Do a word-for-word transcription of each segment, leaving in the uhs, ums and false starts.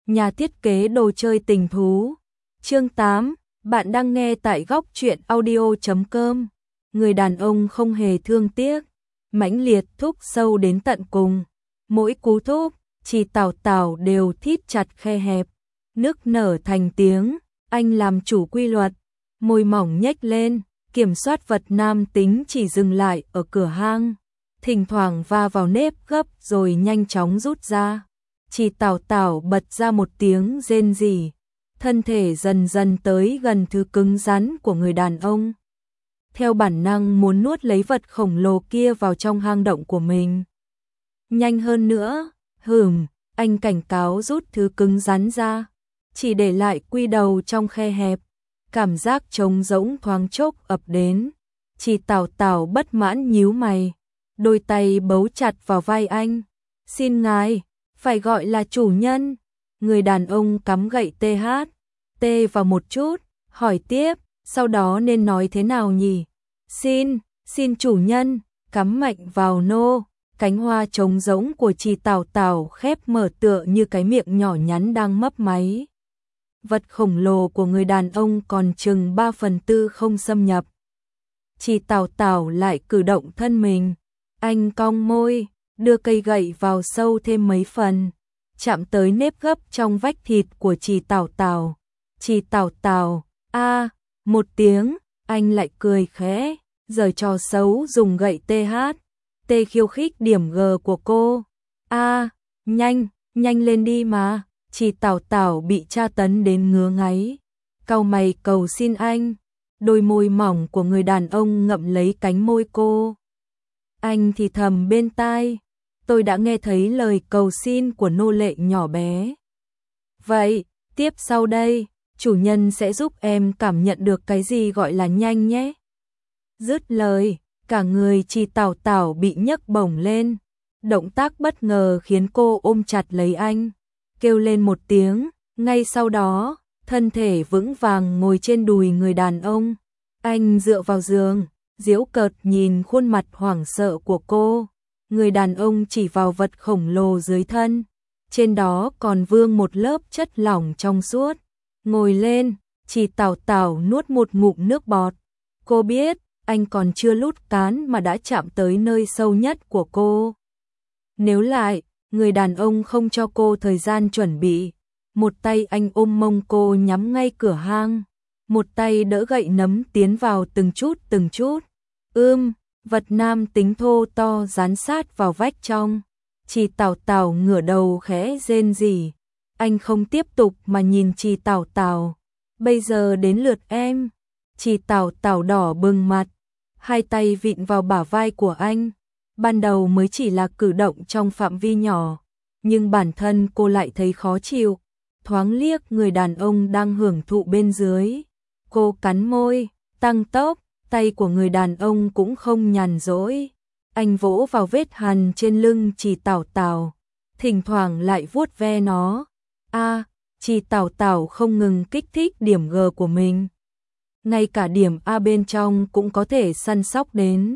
nhà thiết kế đồ chơi tình thú. Chương tám, bạn đang nghe tại góc truyện audio chấm com. Người đàn ông không hề thương tiếc, mãnh liệt thúc sâu đến tận cùng. Mỗi cú thúc, Trì Tảo Tảo đều thít chặt khe hẹp, nức nở thành tiếng. Anh làm chủ quy luật, môi mỏng nhếch lên, kiểm soát vật nam tính chỉ dừng lại ở cửa hang, thỉnh thoảng va vào nếp gấp rồi nhanh chóng rút ra. Trì Tảo Tảo bật ra một tiếng rên rỉ, thân thể dần dần tới gần thứ cứng rắn của người đàn ông. Theo bản năng muốn nuốt lấy vật khổng lồ kia vào trong hang động của mình. Nhanh hơn nữa, hừm, anh cảnh cáo rút thứ cứng rắn ra, chỉ để lại quy đầu trong khe hẹp. Cảm giác trống rỗng thoáng chốc ập đến. Trì Tảo Tảo bất mãn nhíu mày, đôi tay bấu chặt vào vai anh. Xin ngài, phải gọi là chủ nhân. Người đàn ông cắm gậy tê hát, tê vào một chút, hỏi tiếp, sau đó nên nói thế nào nhỉ? Xin, xin chủ nhân, cắm mạnh vào nô. Cánh hoa trống rỗng của Trì Tảo Tảo khép mở tựa như cái miệng nhỏ nhắn đang mấp máy. Vật khổng lồ của người đàn ông còn chừng ba phần tư không xâm nhập. Trì Tảo Tảo lại cử động thân mình. Anh cong môi, đưa cây gậy vào sâu thêm mấy phần, chạm tới nếp gấp trong vách thịt của Trì Tảo Tảo. Trì Tảo Tảo, a, một tiếng, anh lại cười khẽ, giở trò xấu dùng gậy tê hát, tê khiêu khích điểm G của cô. A, nhanh, nhanh lên đi mà. Trì Tảo Tảo bị tra tấn đến ngứa ngáy, cau mày cầu xin anh. Đôi môi mỏng của người đàn ông ngậm lấy cánh môi cô. Anh thì thầm bên tai, tôi đã nghe thấy lời cầu xin của nô lệ nhỏ bé. Vậy, tiếp sau đây, chủ nhân sẽ giúp em cảm nhận được cái gì gọi là nhanh nhé. Dứt lời, cả người Trì Tảo Tảo bị nhấc bổng lên. Động tác bất ngờ khiến cô ôm chặt lấy anh, kêu lên một tiếng. Ngay sau đó, thân thể vững vàng ngồi trên đùi người đàn ông. Anh dựa vào giường, giễu cợt nhìn khuôn mặt hoảng sợ của cô. Người đàn ông chỉ vào vật khổng lồ dưới thân, trên đó còn vương một lớp chất lỏng trong suốt. Ngồi lên, Trì Tảo Tảo nuốt một ngụm nước bọt. Cô biết, anh còn chưa lút cán mà đã chạm tới nơi sâu nhất của cô. Nếu lại, người đàn ông không cho cô thời gian chuẩn bị. Một tay anh ôm mông cô nhắm ngay cửa hang, một tay đỡ gậy nấm tiến vào từng chút từng chút. Ưm, vật nam tính thô to dán sát vào vách trong. Trì Tảo Tảo ngửa đầu khẽ rên rỉ. Anh không tiếp tục mà nhìn Trì Tảo Tảo. Bây giờ đến lượt em. Trì Tảo Tảo đỏ bừng mặt, hai tay vịn vào bả vai của anh. Ban đầu mới chỉ là cử động trong phạm vi nhỏ, nhưng bản thân cô lại thấy khó chịu. Thoáng liếc người đàn ông đang hưởng thụ bên dưới, cô cắn môi, tăng tốc. Tay của người đàn ông cũng không nhàn rỗi. Anh vỗ vào vết hằn trên lưng Trì Tảo Tảo, thỉnh thoảng lại vuốt ve nó. A, Trì Tảo Tảo không ngừng kích thích điểm G của mình. Ngay cả điểm A bên trong cũng có thể săn sóc đến.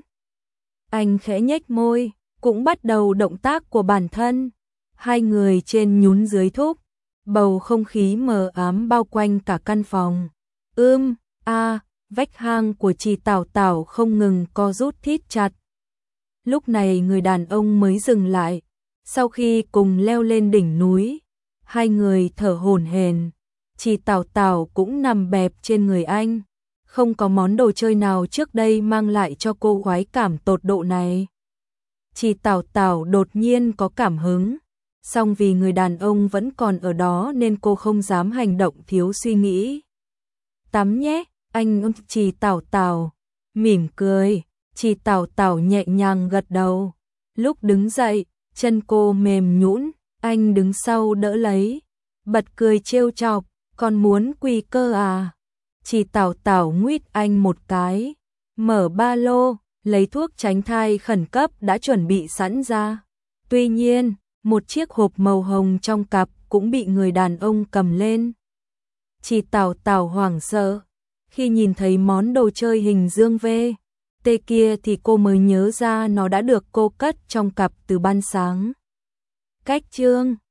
Anh khẽ nhếch môi, cũng bắt đầu động tác của bản thân. Hai người trên nhún dưới thúc, bầu không khí mờ ám bao quanh cả căn phòng. Ưm, a, vách hang của Trì Tảo Tảo không ngừng co rút thít chặt. Lúc này người đàn ông mới dừng lại. Sau khi cùng leo lên đỉnh núi, hai người thở hổn hển. Trì Tảo Tảo cũng nằm bẹp trên người anh. Không có món đồ chơi nào trước đây mang lại cho cô khoái cảm tột độ này. Trì Tảo Tảo đột nhiên có cảm hứng, song vì người đàn ông vẫn còn ở đó nên cô không dám hành động thiếu suy nghĩ. Tắm nhé, anh ôm Trì Tảo Tảo, mỉm cười. Trì Tảo Tảo nhẹ nhàng gật đầu. Lúc đứng dậy, chân cô mềm nhũn, anh đứng sau đỡ lấy, bật cười trêu chọc, còn muốn quy cơ à? Trì Tảo Tảo nguýt anh một cái, mở ba lô, lấy thuốc tránh thai khẩn cấp đã chuẩn bị sẵn ra. Tuy nhiên, một chiếc hộp màu hồng trong cặp cũng bị người đàn ông cầm lên. Trì Tảo Tảo hoảng sợ, khi nhìn thấy món đồ chơi hình dương V, T kia thì cô mới nhớ ra nó đã được cô cất trong cặp từ ban sáng. Cách chương